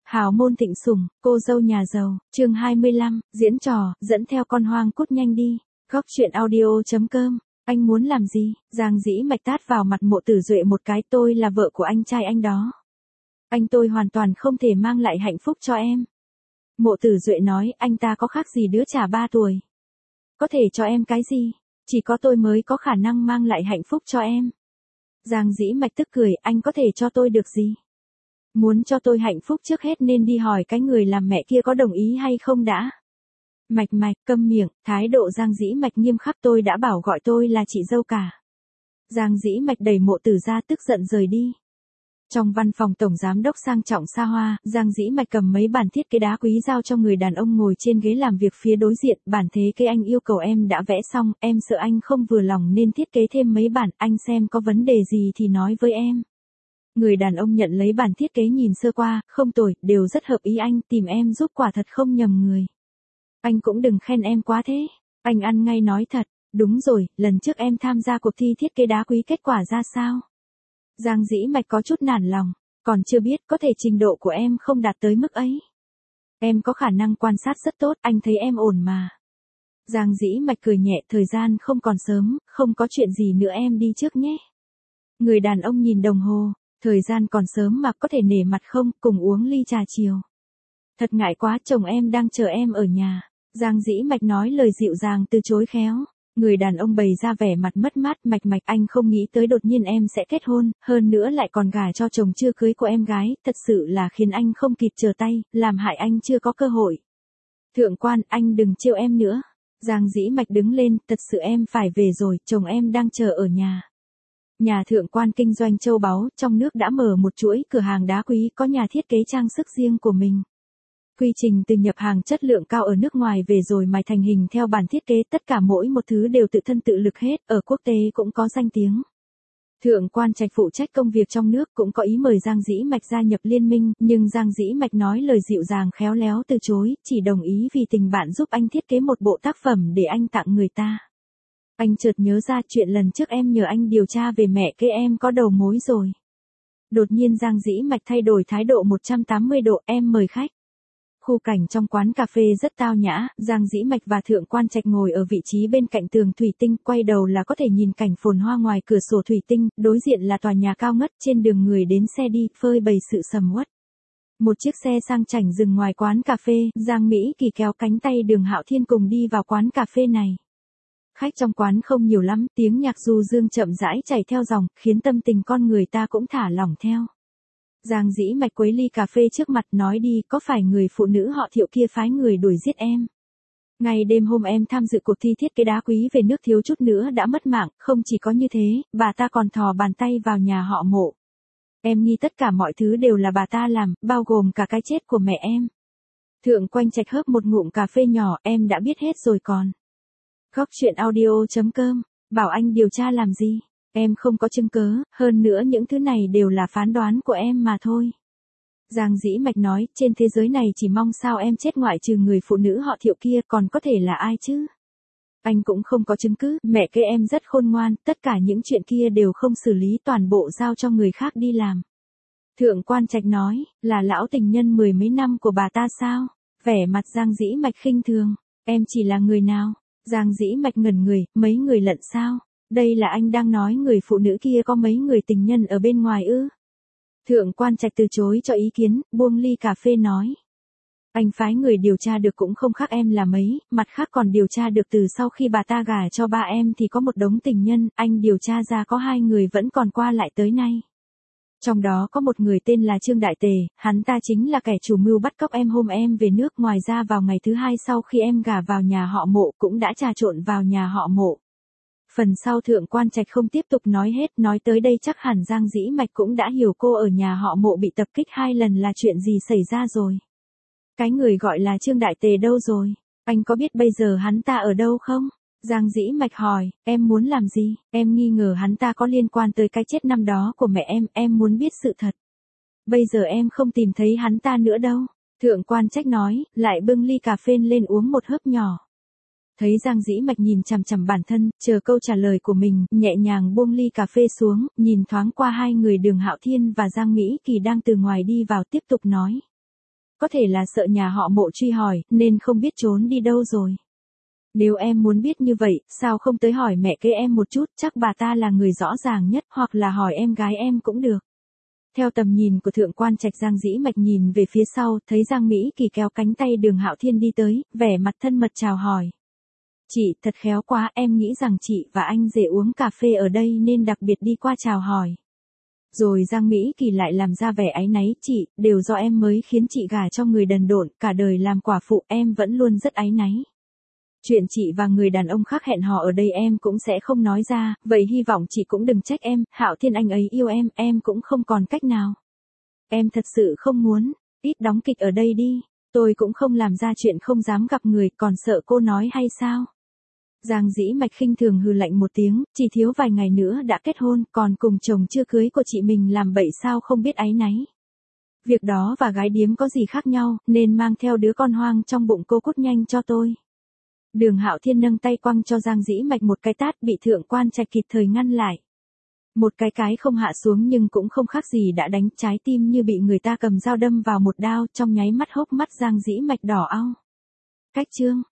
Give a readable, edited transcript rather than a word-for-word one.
Hào môn thịnh sủng, cô dâu nhà giàu, chương 25, diễn trò, dẫn theo con hoang cút nhanh đi. Góc truyện audio.com, anh muốn làm gì? Giang Dĩ Mạch tát vào mặt Mộ Tử Duệ một cái, tôi là vợ của anh trai anh đó. Tôi hoàn toàn không thể mang lại hạnh phúc cho em. Mộ Tử Duệ nói, anh ta có khác gì đứa trẻ 3 tuổi. Có thể cho em cái gì? Chỉ có tôi mới có khả năng mang lại hạnh phúc cho em. Giang Dĩ Mạch tức cười, anh có thể cho tôi được gì? Muốn cho tôi hạnh phúc trước hết nên đi hỏi cái người làm mẹ kia có đồng ý hay không đã. Mạch, câm miệng, thái độ Giang Dĩ Mạch nghiêm khắc, tôi đã bảo gọi tôi là chị dâu cả. Giang Dĩ Mạch đẩy Mộ Tử ra tức giận rời đi. Trong văn phòng tổng giám đốc sang trọng xa hoa, Giang Dĩ Mạch cầm mấy bản thiết kế đá quý giao cho người đàn ông ngồi trên ghế làm việc phía đối diện, bản thiết kế anh yêu cầu em đã vẽ xong, em sợ anh không vừa lòng nên thiết kế thêm mấy bản, anh xem có vấn đề gì thì nói với em. Người đàn ông nhận lấy bản thiết kế nhìn sơ qua, không tồi, đều rất hợp ý anh, tìm em giúp quả thật không nhầm người. Anh cũng đừng khen em quá thế, anh ăn ngay nói thật, đúng rồi, lần trước em tham gia cuộc thi thiết kế đá quý kết quả ra sao? Giang Dĩ Mạch có chút nản lòng, còn chưa biết, có thể trình độ của em không đạt tới mức ấy. Em có khả năng quan sát rất tốt, anh thấy em ổn mà. Giang Dĩ Mạch cười nhẹ, thời gian không còn sớm, không có chuyện gì nữa em đi trước nhé. Người đàn ông nhìn đồng hồ, thời gian còn sớm mà có thể nể mặt không, cùng uống ly trà chiều. Thật ngại quá, chồng em đang chờ em ở nhà. Giang Dĩ Mạch nói lời dịu dàng từ chối khéo. Người đàn ông bày ra vẻ mặt mất mát, Mạch, anh không nghĩ tới đột nhiên em sẽ kết hôn, hơn nữa lại còn gả cho chồng chưa cưới của em gái, thật sự là khiến anh không kịp trở tay, làm hại anh chưa có cơ hội. Thượng quan, anh đừng trêu em nữa. Giang Dĩ Mạch đứng lên, thật sự em phải về rồi, chồng em đang chờ ở nhà. Nhà thượng quan kinh doanh châu báu, trong nước đã mở một chuỗi cửa hàng đá quý, có nhà thiết kế trang sức riêng của mình. Quy trình từ nhập hàng chất lượng cao ở nước ngoài về rồi mài thành hình theo bản thiết kế, tất cả mỗi một thứ đều tự thân tự lực hết, ở quốc tế cũng có danh tiếng. Thượng quan Trạch phụ trách công việc trong nước cũng có ý mời Giang Dĩ Mạch gia nhập liên minh, nhưng Giang Dĩ Mạch nói lời dịu dàng khéo léo từ chối, chỉ đồng ý vì tình bạn giúp anh thiết kế một bộ tác phẩm để anh tặng người ta. Anh chợt nhớ ra chuyện lần trước em nhờ anh điều tra về mẹ kế em có đầu mối rồi. Đột nhiên Giang Dĩ Mạch thay đổi thái độ 180 độ, em mời khách. Khu cảnh trong quán cà phê rất tao nhã, Giang Dĩ Mạch và Thượng quan Trạch ngồi ở vị trí bên cạnh tường thủy tinh, quay đầu là có thể nhìn cảnh phồn hoa ngoài cửa sổ thủy tinh, đối diện là tòa nhà cao ngất, trên đường người đến xe đi, phơi bày sự sầm uất. Một chiếc xe sang chảnh dừng ngoài quán cà phê, Giang Mỹ Kỳ kéo cánh tay Đường Hạo Thiên cùng đi vào quán cà phê này. Khách trong quán không nhiều lắm, tiếng nhạc du dương chậm rãi chảy theo dòng, khiến tâm tình con người ta cũng thả lỏng theo. Giang Dĩ Mạch quấy ly cà phê trước mặt, nói đi, có phải người phụ nữ họ Thiệu kia phái người đuổi giết em? Ngày đêm hôm em tham dự cuộc thi thiết kế đá quý về nước thiếu chút nữa đã mất mạng, không chỉ có như thế, bà ta còn thò bàn tay vào nhà họ Mộ. Em nghi tất cả mọi thứ đều là bà ta làm, bao gồm cả cái chết của mẹ em. Thượng quan Trạch hớp một ngụm cà phê nhỏ, em đã biết hết rồi còn. Góc truyện audio.com, bảo anh điều tra làm gì? Em không có chứng cứ, hơn nữa những thứ này đều là phán đoán của em mà thôi. Giang Dĩ Mạch nói, trên thế giới này chỉ mong sao em chết, ngoại trừ người phụ nữ họ Thiệu kia còn có thể là ai chứ? Anh cũng không có chứng cứ, mẹ kế em rất khôn ngoan, tất cả những chuyện kia đều không xử lý, toàn bộ giao cho người khác đi làm. Thượng quan Trạch nói, là lão tình nhân 10 mấy năm của bà ta sao? Vẻ mặt Giang Dĩ Mạch khinh thường, em chỉ là người nào? Giang Dĩ Mạch ngẩn người, mấy người lận sao? Đây là anh đang nói người phụ nữ kia có mấy người tình nhân ở bên ngoài ư? Thượng quan Trạch từ chối cho ý kiến, buông ly cà phê nói. Anh phái người điều tra được cũng không khác em là mấy, mặt khác còn điều tra được từ sau khi bà ta gả cho ba em thì có một đống tình nhân, anh điều tra ra có 2 người vẫn còn qua lại tới nay. Trong đó có một người tên là Trương Đại Tề, hắn ta chính là kẻ chủ mưu bắt cóc em hôm em về nước, ngoài ra vào ngày thứ 2 sau khi em gả vào nhà họ Mộ cũng đã trà trộn vào nhà họ Mộ. Phần sau Thượng quan Trạch không tiếp tục nói hết, nói tới đây chắc hẳn Giang Dĩ Mạch cũng đã hiểu cô ở nhà họ Mộ bị tập kích 2 lần là chuyện gì xảy ra rồi. Cái người gọi là Trương Đại Tề đâu rồi? Anh có biết bây giờ hắn ta ở đâu không? Giang Dĩ Mạch hỏi, em muốn làm gì? Em nghi ngờ hắn ta có liên quan tới cái chết năm đó của mẹ em muốn biết sự thật. Bây giờ em không tìm thấy hắn ta nữa đâu. Thượng quan Trạch nói, lại bưng ly cà phê lên uống một hớp nhỏ. Thấy Giang Dĩ Mạch nhìn chằm chằm bản thân, chờ câu trả lời của mình, nhẹ nhàng buông ly cà phê xuống, nhìn thoáng qua 2 người Đường Hạo Thiên và Giang Mỹ Kỳ đang từ ngoài đi vào, tiếp tục nói. Có thể là sợ nhà họ Mộ truy hỏi, nên không biết trốn đi đâu rồi. Nếu em muốn biết như vậy, sao không tới hỏi mẹ kế em một chút, chắc bà ta là người rõ ràng nhất, hoặc là hỏi em gái em cũng được. Theo tầm nhìn của thượng quan Trạch, Giang Dĩ Mạch nhìn về phía sau, thấy Giang Mỹ Kỳ kéo cánh tay Đường Hạo Thiên đi tới, vẻ mặt thân mật chào hỏi. Chị, thật khéo quá, em nghĩ rằng chị và anh rể uống cà phê ở đây nên đặc biệt đi qua chào hỏi. Rồi Giang Mỹ Kỳ lại làm ra vẻ áy náy, chị, đều do em mới khiến chị gả cho người đần độn, cả đời làm quả phụ, em vẫn luôn rất áy náy. Chuyện chị và người đàn ông khác hẹn hò ở đây em cũng sẽ không nói ra, vậy hy vọng chị cũng đừng trách em, Hạo Thiên anh ấy yêu em cũng không còn cách nào. Em thật sự không muốn, ít đóng kịch ở đây đi, tôi cũng không làm ra chuyện không dám gặp người, còn sợ cô nói hay sao? Giang Dĩ Mạch khinh thường hừ lạnh một tiếng, chỉ thiếu vài ngày nữa đã kết hôn, còn cùng chồng chưa cưới của chị mình làm bậy sao không biết áy náy. Việc đó và gái điếm có gì khác nhau, nên mang theo đứa con hoang trong bụng cô cút nhanh cho tôi. Đường Hạo Thiên nâng tay quăng cho Giang Dĩ Mạch một cái tát, bị thượng quan Trạch kịp thời ngăn lại. Một cái không hạ xuống nhưng cũng không khác gì đã đánh, trái tim như bị người ta cầm dao đâm vào một đao, trong nháy mắt hốc mắt Giang Dĩ Mạch đỏ au. Cách chương